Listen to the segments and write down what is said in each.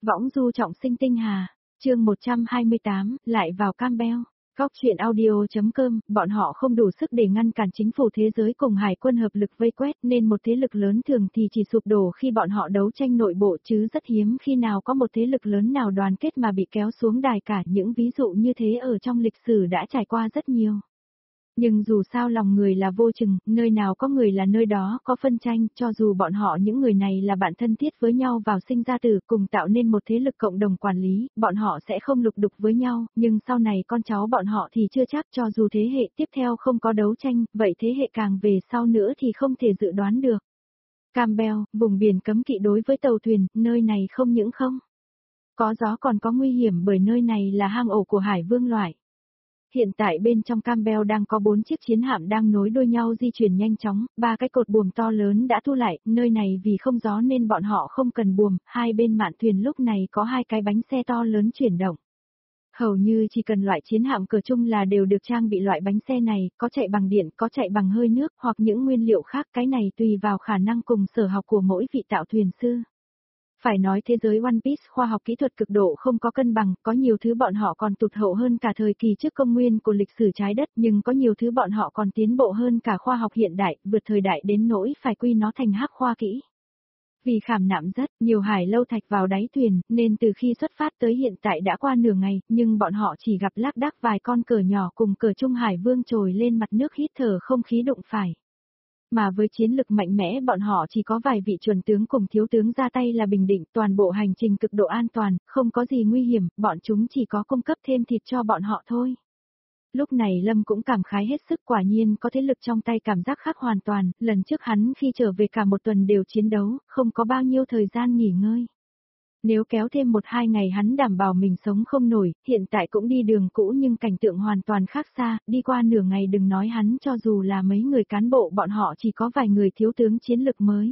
Võng du trọng sinh tinh hà, chương 128, lại vào Campbell. Góc chuyện audio.com, bọn họ không đủ sức để ngăn cản chính phủ thế giới cùng hải quân hợp lực vây quét nên một thế lực lớn thường thì chỉ sụp đổ khi bọn họ đấu tranh nội bộ chứ rất hiếm khi nào có một thế lực lớn nào đoàn kết mà bị kéo xuống đài cả. Những ví dụ như thế ở trong lịch sử đã trải qua rất nhiều. Nhưng dù sao lòng người là vô chừng, nơi nào có người là nơi đó có phân tranh, cho dù bọn họ những người này là bạn thân thiết với nhau vào sinh ra tử cùng tạo nên một thế lực cộng đồng quản lý, bọn họ sẽ không lục đục với nhau, nhưng sau này con cháu bọn họ thì chưa chắc, cho dù thế hệ tiếp theo không có đấu tranh, vậy thế hệ càng về sau nữa thì không thể dự đoán được. Campbell, vùng biển cấm kỵ đối với tàu thuyền, nơi này không những không có gió còn có nguy hiểm bởi nơi này là hang ổ của hải vương loại. Hiện tại bên trong Campbell đang có 4 chiếc chiến hạm đang nối đuôi nhau di chuyển nhanh chóng, 3 cái cột buồm to lớn đã thu lại, nơi này vì không gió nên bọn họ không cần buồm, hai bên mạn thuyền lúc này có 2 cái bánh xe to lớn chuyển động. Hầu như chỉ cần loại chiến hạm cỡ chung là đều được trang bị loại bánh xe này, có chạy bằng điện, có chạy bằng hơi nước hoặc những nguyên liệu khác, cái này tùy vào khả năng cùng sở học của mỗi vị tạo thuyền sư. Phải nói thế giới One Piece khoa học kỹ thuật cực độ không có cân bằng, có nhiều thứ bọn họ còn tụt hậu hơn cả thời kỳ trước công nguyên của lịch sử trái đất, nhưng có nhiều thứ bọn họ còn tiến bộ hơn cả khoa học hiện đại, vượt thời đại đến nỗi phải quy nó thành hắc khoa kỹ. Vì khảm nạm rất nhiều hải lâu thạch vào đáy thuyền, nên từ khi xuất phát tới hiện tại đã qua nửa ngày, nhưng bọn họ chỉ gặp lác đác vài con cờ nhỏ cùng cờ Trung Hải Vương trồi lên mặt nước hít thở không khí đụng phải. Mà với chiến lực mạnh mẽ bọn họ chỉ có vài vị chuẩn tướng cùng thiếu tướng ra tay là bình định, toàn bộ hành trình cực độ an toàn, không có gì nguy hiểm, bọn chúng chỉ có cung cấp thêm thịt cho bọn họ thôi. Lúc này Lâm cũng cảm khái hết sức, quả nhiên có thế lực trong tay cảm giác khác hoàn toàn, lần trước hắn khi trở về cả một tuần đều chiến đấu, không có bao nhiêu thời gian nghỉ ngơi. Nếu kéo thêm 1-2 ngày hắn đảm bảo mình sống không nổi, hiện tại cũng đi đường cũ nhưng cảnh tượng hoàn toàn khác xa, đi qua nửa ngày đừng nói hắn, cho dù là mấy người cán bộ bọn họ chỉ có vài người thiếu tướng chiến lực mới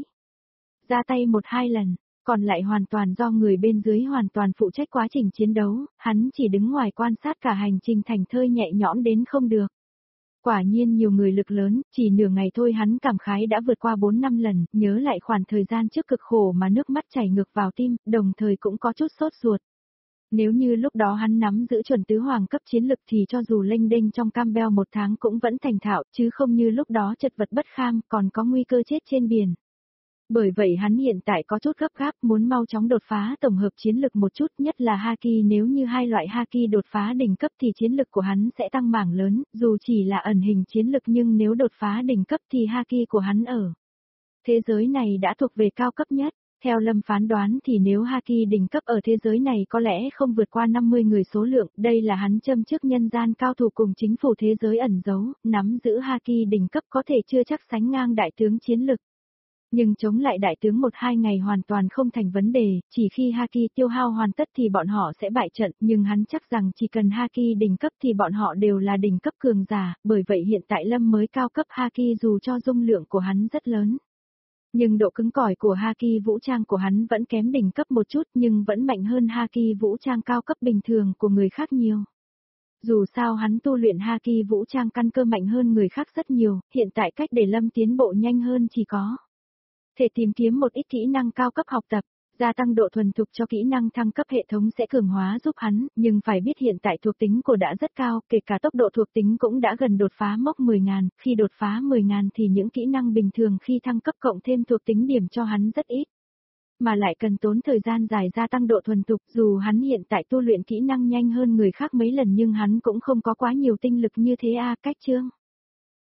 ra tay 1-2 lần, còn lại hoàn toàn do người bên dưới hoàn toàn phụ trách quá trình chiến đấu, hắn chỉ đứng ngoài quan sát cả hành trình thành thơi nhẹ nhõm đến không được. Quả nhiên nhiều người lực lớn, chỉ nửa ngày thôi hắn cảm khái đã vượt qua 4-5 lần, nhớ lại khoảng thời gian trước cực khổ mà nước mắt chảy ngược vào tim, đồng thời cũng có chút sốt ruột. Nếu như lúc đó hắn nắm giữ chuẩn tứ hoàng cấp chiến lực thì cho dù lênh đênh trong Campbell 1 tháng cũng vẫn thành thạo, chứ không như lúc đó chật vật bất kham, còn có nguy cơ chết trên biển. Bởi vậy hắn hiện tại có chút gấp gáp, muốn mau chóng đột phá tổng hợp chiến lực một chút, nhất là Haki, nếu như hai loại Haki đột phá đỉnh cấp thì chiến lực của hắn sẽ tăng mảng lớn, dù chỉ là ẩn hình chiến lực nhưng nếu đột phá đỉnh cấp thì Haki của hắn ở thế giới này đã thuộc về cao cấp nhất. Theo Lâm phán đoán thì nếu Haki đỉnh cấp ở thế giới này có lẽ không vượt qua 50 người số lượng, đây là hắn châm trước nhân gian cao thủ cùng chính phủ thế giới ẩn giấu, nắm giữ Haki đỉnh cấp có thể chưa chắc sánh ngang đại tướng chiến lực. Nhưng chống lại đại tướng 1-2 ngày hoàn toàn không thành vấn đề, chỉ khi Haki tiêu hao hoàn tất thì bọn họ sẽ bại trận, nhưng hắn chắc rằng chỉ cần Haki đỉnh cấp thì bọn họ đều là đỉnh cấp cường giả, bởi vậy hiện tại Lâm mới cao cấp Haki dù cho dung lượng của hắn rất lớn. Nhưng độ cứng cỏi của Haki vũ trang của hắn vẫn kém đỉnh cấp một chút nhưng vẫn mạnh hơn Haki vũ trang cao cấp bình thường của người khác nhiều. Dù sao hắn tu luyện Haki vũ trang căn cơ mạnh hơn người khác rất nhiều, hiện tại cách để Lâm tiến bộ nhanh hơn chỉ có thể tìm kiếm một ít kỹ năng cao cấp học tập, gia tăng độ thuần thục cho kỹ năng thăng cấp hệ thống sẽ cường hóa giúp hắn, nhưng phải biết hiện tại thuộc tính của đã rất cao, kể cả tốc độ thuộc tính cũng đã gần đột phá mốc 10.000, khi đột phá 10.000 thì những kỹ năng bình thường khi thăng cấp cộng thêm thuộc tính điểm cho hắn rất ít. Mà lại cần tốn thời gian dài gia tăng độ thuần thục, dù hắn hiện tại tu luyện kỹ năng nhanh hơn người khác mấy lần nhưng hắn cũng không có quá nhiều tinh lực như thế cách chương.